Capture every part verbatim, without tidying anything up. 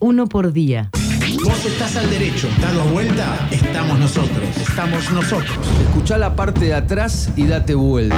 Uno por día. Vos estás al derecho. Dado vuelta, estamos nosotros. Estamos nosotros. Escuchá la parte de atrás y date vuelta.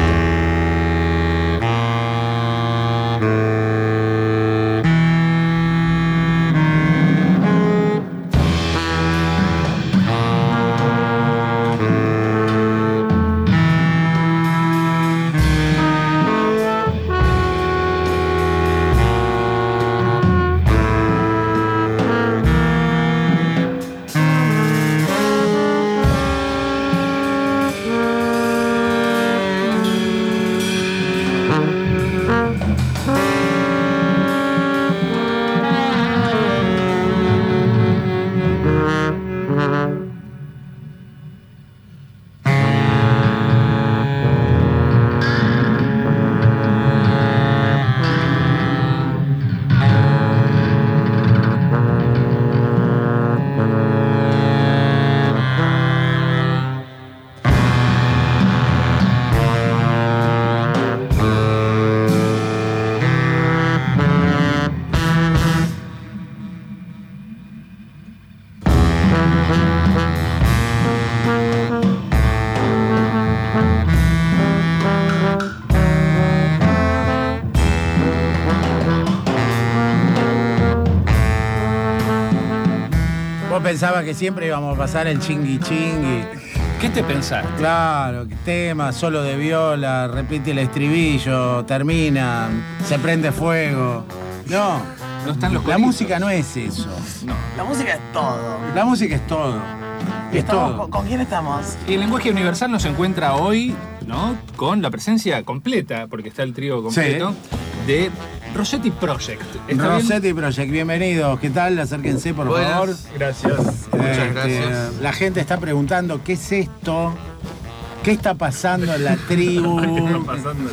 Pensaba que siempre íbamos a pasar el chingui chingui. ¿Qué te pensás? Claro, tema, solo de viola, repite el estribillo, termina, se prende fuego. No, no están los la música no es eso. No. La música es todo. La música es todo. Es todo. ¿Con, ¿Con quién estamos? Y el lenguaje universal nos encuentra hoy, ¿no? Con la presencia completa, porque está el trío completo, sí, de Rossetti Project. Rossetti bien? Project, bienvenidos. ¿Qué tal? Acérquense, por Buenas. favor. Gracias. Eh, Muchas gracias. La gente está preguntando, ¿qué es esto? ¿Qué está pasando en la tribu? ¿Qué está pasando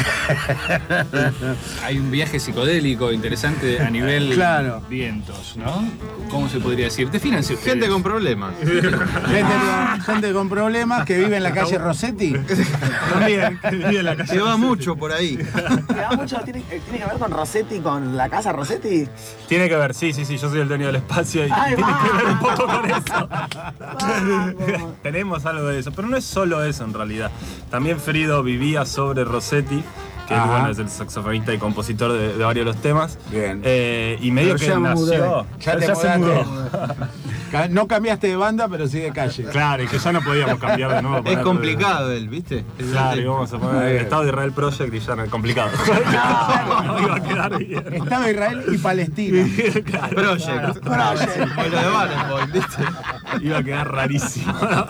esta vez? Hay un viaje psicodélico interesante a nivel claro. vientos, ¿no? ¿Cómo se podría decir? Defínanse ustedes. Gente con problemas. gente, con, gente con problemas que vive en la calle Rossetti. También, que vive en la calle Se va Rossetti. mucho por ahí. ¿Se va mucho? ¿Tiene, ¿Tiene que ver con Rossetti, con la casa Rossetti? Tiene que ver, sí, sí, sí. Yo soy el dueño del espacio y Ay, tiene va. que ver un poco con eso. Vamos. Tenemos algo de eso, pero no es solo eso en realidad. También Frido vivía sobre Rossetti, que es, bueno, es el saxofonista y compositor de, de varios de los temas. Bien. Eh, y medio pero que nació. Ya, ya, ya se mudó. No cambiaste de banda, pero sí de calle. Claro, y que ya no podíamos cambiar de nuevo. Es complicado él, ¿viste? Claro, y vamos a poner el Estado de Israel Project y ya no es complicado. No, iba a quedar bien. Estado de Israel y Palestina. Claro, Project. Project. Como lo de Barenboim, ¿viste? Iba a quedar rarísimo.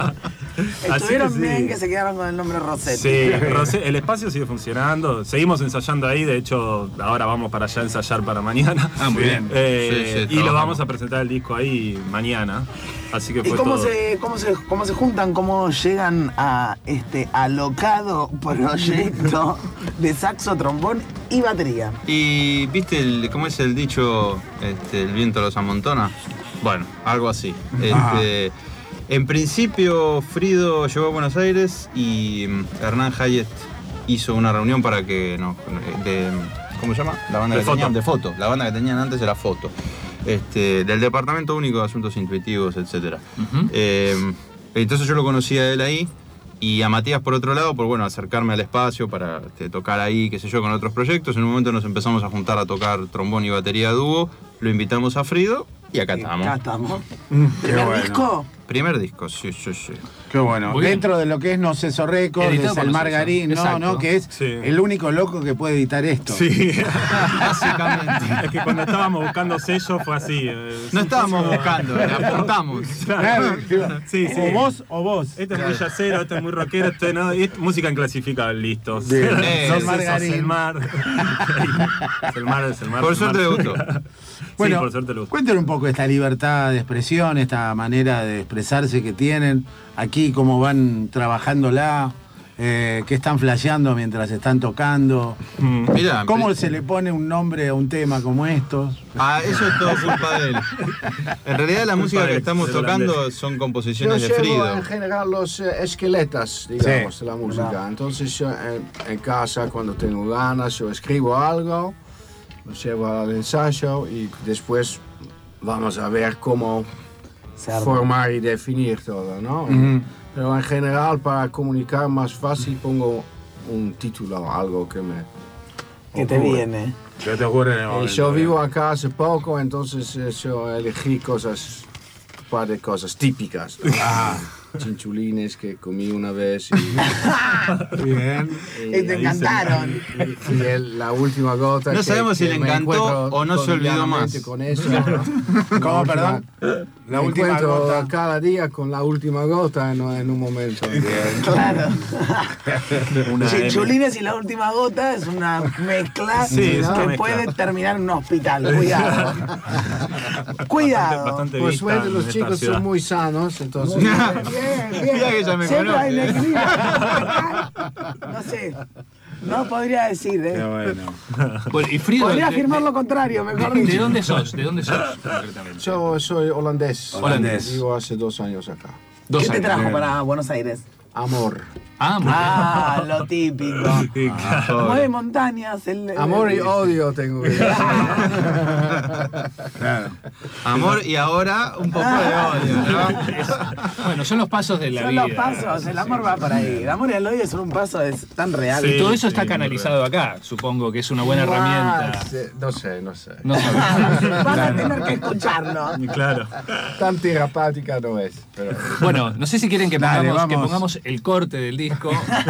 Estuvieron que sí. bien que se quedaron con el nombre Rossetti. Sí, Rossetti, el espacio sigue funcionando. Seguimos ensayando ahí, de hecho, ahora vamos para allá a ensayar para mañana. Ah, muy bien. Eh, Sí, sí, y lo trabajamos. vamos a presentar el disco ahí mañana. Así que ¿Y fue cómo todo. se, cómo, se, cómo se juntan, cómo llegan a este alocado proyecto de saxo, trombón y batería? Y viste el, cómo es el dicho, este, el viento los amontona. Bueno, algo así. Este, en principio Frido llegó a Buenos Aires y Hernán Hayet hizo una reunión para que no, de, ¿cómo se llama? La banda De que foto. tenían de foto. La banda que tenían antes era Foto. Este, del Departamento Único de Asuntos Intuitivos, etcétera. Uh-huh. Eh, entonces yo lo conocí a él ahí y a Matías por otro lado, por bueno, acercarme al espacio para este, tocar ahí, qué sé yo, con otros proyectos. En un momento nos empezamos a juntar a tocar trombón y batería dúo, lo invitamos a Frido y acá estamos. Acá estamos. Qué ¿Primer bueno. disco? Primer disco, sí, sí, sí. Qué bueno. Muy bien. Dentro de lo que es No Ceso Records, Editado es por el No Margarín, Ceso. no, Exacto. no, que es Sí. el único loco que puede editar esto. Sí. Básicamente. Es que cuando estábamos buscando sello fue así. eh, No estábamos buscando, le apuntamos. Claro, Sí, sí. O vos o vos. Este es muy yacero, este es muy rockero, este no. Y es música inclasificable, listo. Bien. No Eh, sé, sos Margarín. el mar. Es el mar, es el mar. Por es el suerte mar. le gustó. Bueno, sí, por suerte le gustó. cuéntenos un poco esta libertad de expresión, esta manera de expresarse que tienen aquí, cómo van trabajándola, eh, qué están flasheando mientras están tocando. Mm. Mirá, ¿Cómo en- se le pone un nombre a un tema como estos? Ah, eso es todo culpa de él. En realidad la música de que él, estamos del tocando holandés. son Yo composiciones de llevo Frido. en general los eh, esqueletas, digamos, Sí. de la música. Entonces yo en, en casa, cuando tengo ganas, yo escribo algo, lo llevo al ensayo y después vamos a ver cómo Cerdo. formar y definir todo, ¿no? Ujú. Pero en general, para comunicar más fácil, pongo un título, algo que me... ¿Qué te viene? ¿Qué te ocurre en el Eh, momento? yo vivo acá hace poco, entonces eh, yo elegí cosas, un par de cosas típicas. Ah, Chinchulines que comí una vez y, bien. Y te encantaron. y- y el- la última gota. No que- sabemos si que le me encantó encuentro o no se olvidó más. cotidianamente Con eso, ¿no? ¿Cómo, La perdón? última- La me última encuentro gota. cada día con la última gota en, en un momento. Claro. Una Chinchulines y la última gota es una mezcla Sí, es una que mezcla. puede terminar en un hospital. Cuidado. Cuidado. Bastante Por vista suerte en los esta chicos ciudad. son muy sanos, entonces... Bien, bien. Mira que ya me Siempre hay un conoce. equilibrio. No sé. No podría decir, Qué ¿eh? bueno. Bueno, y Frido, Podría de- afirmar de- lo contrario, mejor ¿De, de dicho. dónde sos? ¿De dónde sos concretamente? Yo soy holandés. Holandés. Vivo hace dos años acá. Dos ¿Qué te años. trajo para Buenos Aires? Amor. Ah, muy bien. Ah, lo típico. Sí, claro. Mueve montañas. El, el- Amor y odio tengo que decir. Claro. Amor y ahora un poco de odio, ¿no? Bueno, son los pasos de la Son vida. los pasos, el amor va por ahí. El amor y el odio son un paso es tan real. Sí. Y todo eso está muy canalizado acá. Supongo que es una buena Ah, herramienta. sí, no sé, no sé. No sabemos. Vas a tener que escucharlo. Claro. Tan terapéutica no es. Pero... Bueno, no sé si quieren que Dale, pongamos, que vamos. pongamos el corte del disco.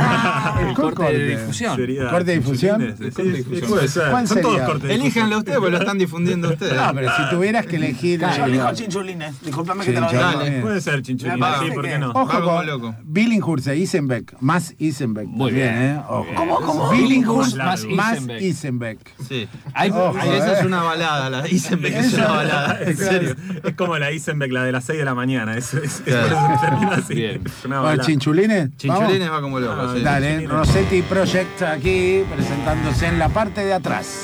¿El el corte corte? de difusión. Sería ¿Corte de difusión? chinchulines, Corte de sí, difusión. sí, puede ser. ¿Cuál Son todos sería? cortes de Elíjanlo ustedes, porque lo están difundiendo ustedes. No, pero si tuvieras que elegir. Yo eh, elijo chinchulines. Discúlpame que te lo Chinchulines. diga. Dale. Puede ser chinchulines, Me sí, parece ¿por qué que- no? Ojo Va como con loco. Billinghurst e Isenbeck. Más Isenbeck. Muy también, bien. ¿eh? Ojo. ¿Cómo, cómo? Billinghurst Más más Isenbeck. Isenbeck. Sí. Hay- Ojo, hay- Esa eh. es una balada, la Isenbeck es una balada. En serio, es como la Isenbeck, la de las seis de la mañana. Es, es, es Claro. por eso que termina así. Bien. Es una Bueno, balada. chinchulines. Chinchulines va como loco, Ah, sí. Dale, Chinchulines. Rossetti Project aquí presentándose en la parte de atrás.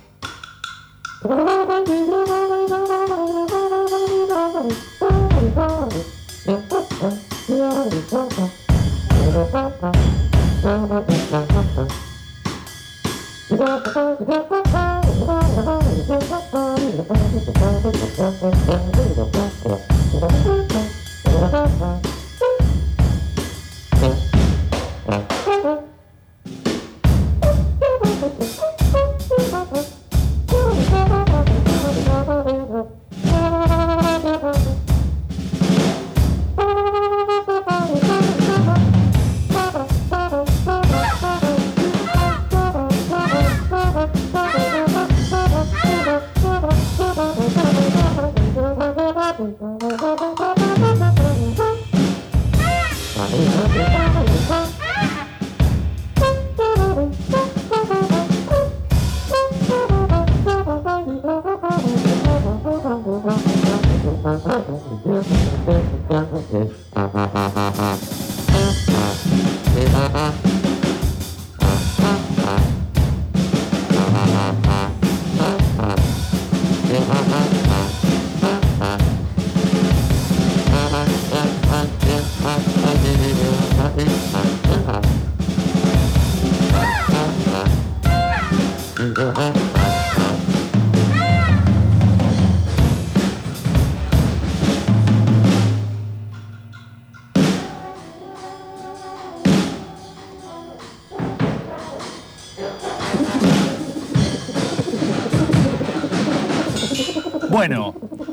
Thank you. Bueno,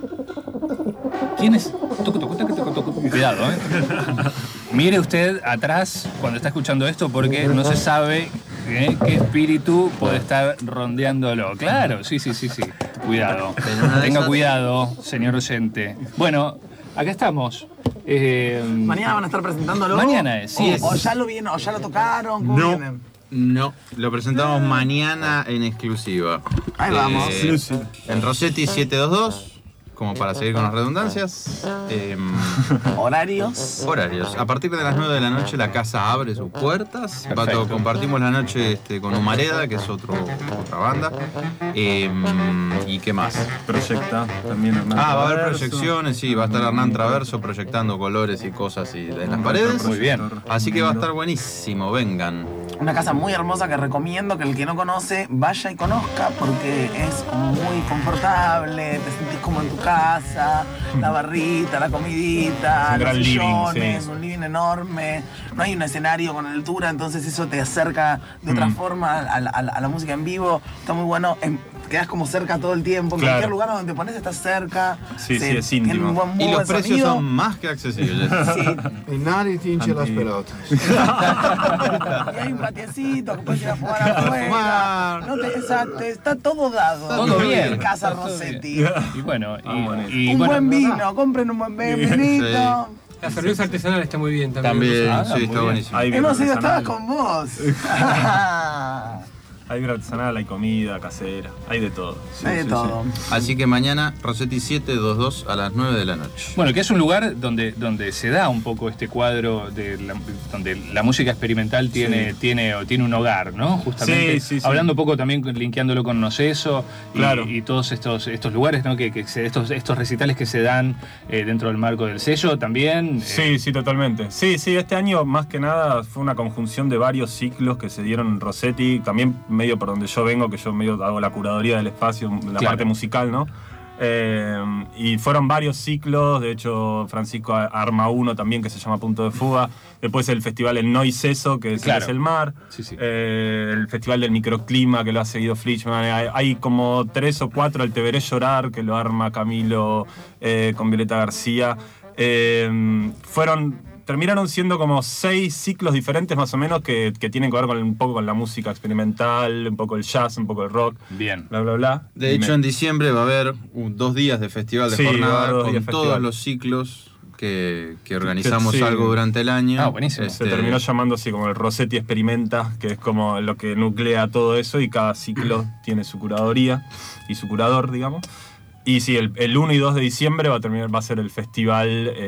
¿quién es? Toco, toco, toco, toco, toco. Cuidado, ¿eh? Mire usted atrás cuando está escuchando esto porque no se sabe ¿eh? qué espíritu puede estar rondeándolo. Claro, sí, sí, sí, sí. Cuidado. Tenga cuidado, señor oyente. Bueno, acá estamos. Eh, Mañana van a estar presentándolo. Mañana es, sí o, es. O ya lo vienen, o ya lo tocaron. ¿Cómo No. vienen? No, lo presentamos mañana en exclusiva. Ahí vamos. Eh, en Rossetti setecientos veintidós, como para seguir con las redundancias. Eh, Horarios. horarios. A partir de las nueve de la noche la casa abre sus puertas. Pato, compartimos la noche este, con Humareda, que es otro, otra banda. Eh, ¿Y qué más? Proyecta también Hernán Ah, va a haber Traverso. proyecciones, sí, va a estar Hernán Traverso proyectando colores y cosas y en las paredes. Muy bien. Así que va a estar buenísimo, vengan. Una casa muy hermosa que recomiendo que el que no conoce vaya y conozca porque es como muy confortable, te sentís como en tu casa, la barrita, la comidita, Es un los gran living, sillones, sí. un living enorme, no hay un escenario con altura, entonces eso te acerca de otra Mm. forma a, la- a la- a la música en vivo, está muy bueno, en- quedas como cerca todo el tiempo, en Claro. cualquier lugar donde te pones estás cerca, Sí, se- sí, es tiene íntimo. un buen, muy Y los buen precios sonido. son más que accesibles. Sí. Y nadie te hincha las Anti- pelotas. Y hay un patiecito que puedes ir a jugar afuera. fumar. No te, exacto, está todo dado. Todo bien. En Casa Todo Rossetti. bien. Y bueno, y, bueno. y Un bueno, buen vino, compren un buen vinito. La cerveza artesanal está muy bien también. También, Ah, sí, muy está bien. buenísimo. Hay Hemos ido, artesanal. estabas con vos. Hay birra artesanal, hay comida casera, hay de todo. Sí, Hay de sí, todo. Así que mañana Rossetti setecientos veintidós a las nueve de la noche. Bueno, que es un lugar donde, donde se da un poco este cuadro de la, donde la música experimental tiene, Sí. tiene, o tiene un hogar, ¿no? Justamente. Sí, sí, sí. Hablando un poco también, linkeándolo con Noceso y, Claro. y todos estos, estos lugares, ¿no? Que, que se- estos, estos recitales que se dan eh, dentro del marco del sello también. eh, Sí, sí, totalmente. Sí, sí, este año más que nada fue una conjunción de varios ciclos que se dieron en Rossetti, también medio por donde yo vengo, que yo medio hago la curaduría del espacio, la Claro. parte musical, ¿no? Eh, y fueron varios ciclos, de hecho Francisco arma uno también que se llama Punto de Fuga, después el festival El Noiseso, que es, Claro. es el mar, Sí, sí. eh, el festival del microclima que lo ha seguido Flichman, hay, hay como tres o cuatro, el Te Veré Llorar que lo arma Camilo eh, con Violeta García, eh, fueron... Terminaron siendo como seis ciclos diferentes más o menos que, que tienen que ver con un poco con la música experimental, un poco el jazz, un poco el rock, Bien. bla, bla, bla. De Y hecho, me- en diciembre va a haber un- dos días de festival de Sí, va a jornada haber dos con días de todos festival. los ciclos que, que organizamos sí. algo durante el año. Ah, buenísimo. se Este, terminó llamando así como el Rossetti Experimenta, que es como lo que nuclea todo eso y cada ciclo tiene su curaduría y su curador, digamos. Y sí, el, el uno y dos de diciembre va a terminar, va a ser el festival eh,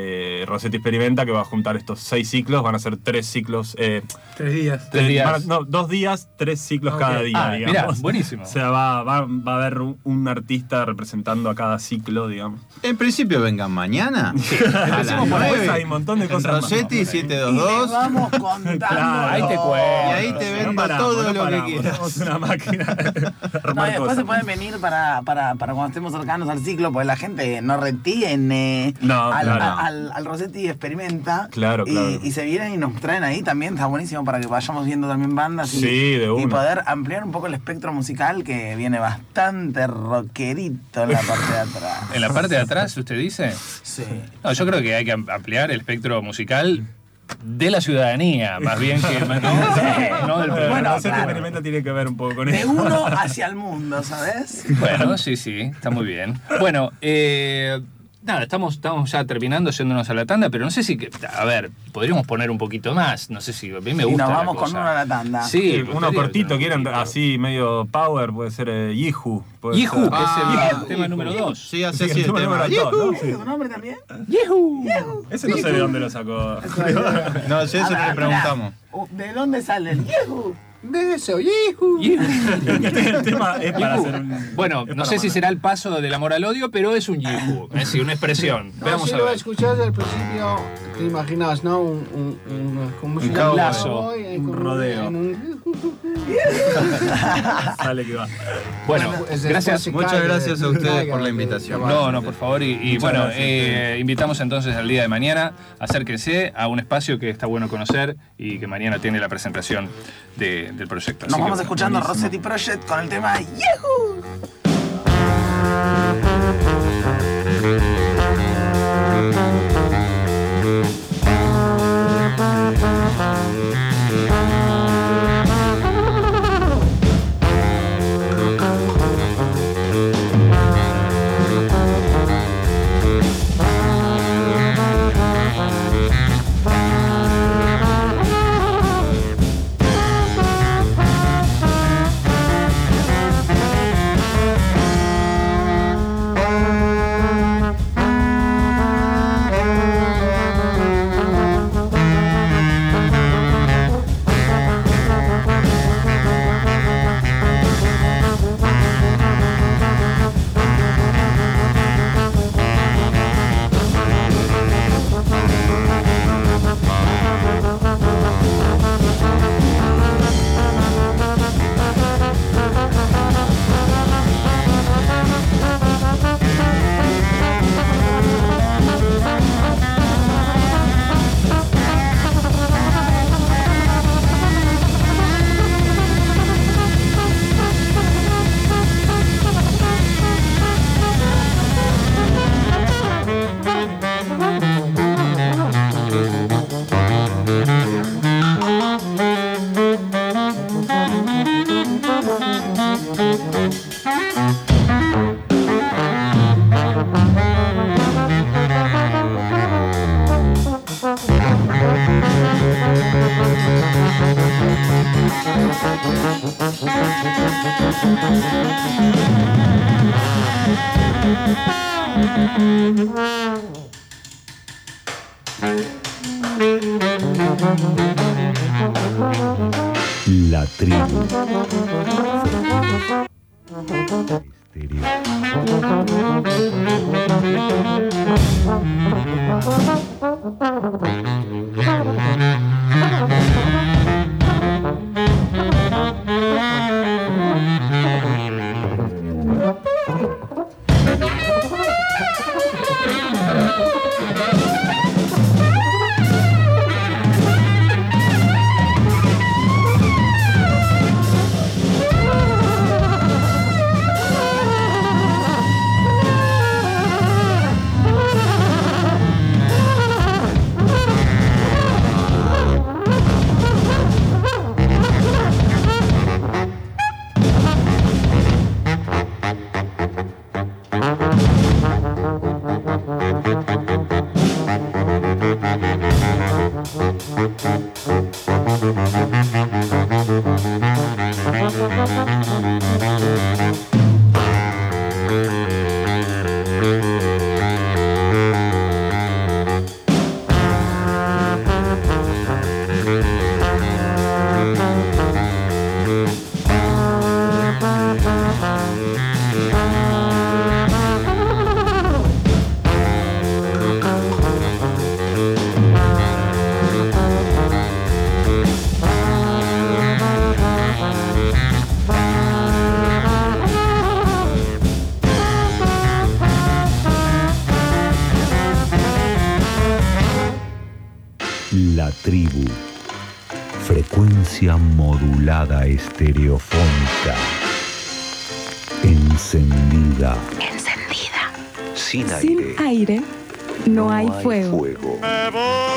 Rossetti Experimenta, que va a juntar estos seis ciclos, van a ser tres ciclos. Eh, Tres días. Tres días. van a- no, dos días, tres ciclos Ok. cada día, Ah, digamos. mirá, buenísimo. O sea, va, va, va a haber un, un artista representando a cada ciclo, digamos. En principio vengan mañana. A las Empecemos por ahí, nueve, hay un montón de en cosas más. Rossetti siete dos Y les dos. vamos contando. Claro. Ahí te cuento. Y ahí te No vendo paramos, todo no lo paramos, que quieras. somos una máquina de No, armar y después cosas. se pueden venir para, para, para cuando estemos cercanos al ciclo, porque la gente no retiene No, al, claro. a- al, al Rossetti Experimenta. Claro, y, claro. y se vienen y nos traen ahí también, está buenísimo para que vayamos viendo también bandas y, Sí, de y una. poder ampliar un poco el espectro musical que viene bastante rockerito en la parte de atrás. En la parte de atrás, ¿usted dice? Sí. No, yo creo que hay que am- ampliar el espectro musical de la ciudadanía, más bien que no, no del Bueno, Bueno, Rossetti claro. Experimenta tiene que ver un poco con De eso. uno hacia el mundo, ¿sabes? Bueno, sí, sí, está muy bien. Bueno, eh, nada, estamos, estamos ya terminando, yéndonos a la tanda, pero no sé si, que- a ver, podríamos poner un poquito más, no sé si, a mí me Y gusta nos la vamos con cosa. uno a la tanda. Sí, Sí, me uno gustaría cortito, un quieren poquito. así medio power, puede ser eh, Yihu. puede Yihu, ser. que es el Ah, tema Yihu. número dos. Sí, así Sí, así el el tema tema. número dos, ¿no? Sí. ¿Tu nombre también? Ese no sé de dónde lo sacó. No, si eso A no ver, le preguntamos. mirá, ¿de dónde sale el Yehu? De eso, hijo. El tema es para hacer un. Bueno, es no para sé si mandar. será el paso del amor al odio, pero es un yihu, es decir, una expresión. No, Vamos si a lo ver. escuchás al principio, te imaginas, ¿no? Un, un, un, como si Un fuera lazo, cowboy, eh, un con rodeo. en un- Sale que va. Bueno, es el gracias. musical Muchas de- gracias a de ustedes Tiger, por la de- invitación. de- No, no, por favor. Y, y Muchas bueno, gracias, eh, invitamos entonces al día de mañana. Acérquense a un espacio que está bueno conocer y que mañana tiene la presentación de- del proyecto. Así Nos que, vamos escuchando buenísimo. Rossetti Project con el tema Yehu. La tribu. La tribu. Frecuencia modulada estereofónica. Encendida. Encendida. Sin aire. Sin aire no, No hay, hay fuego. fuego.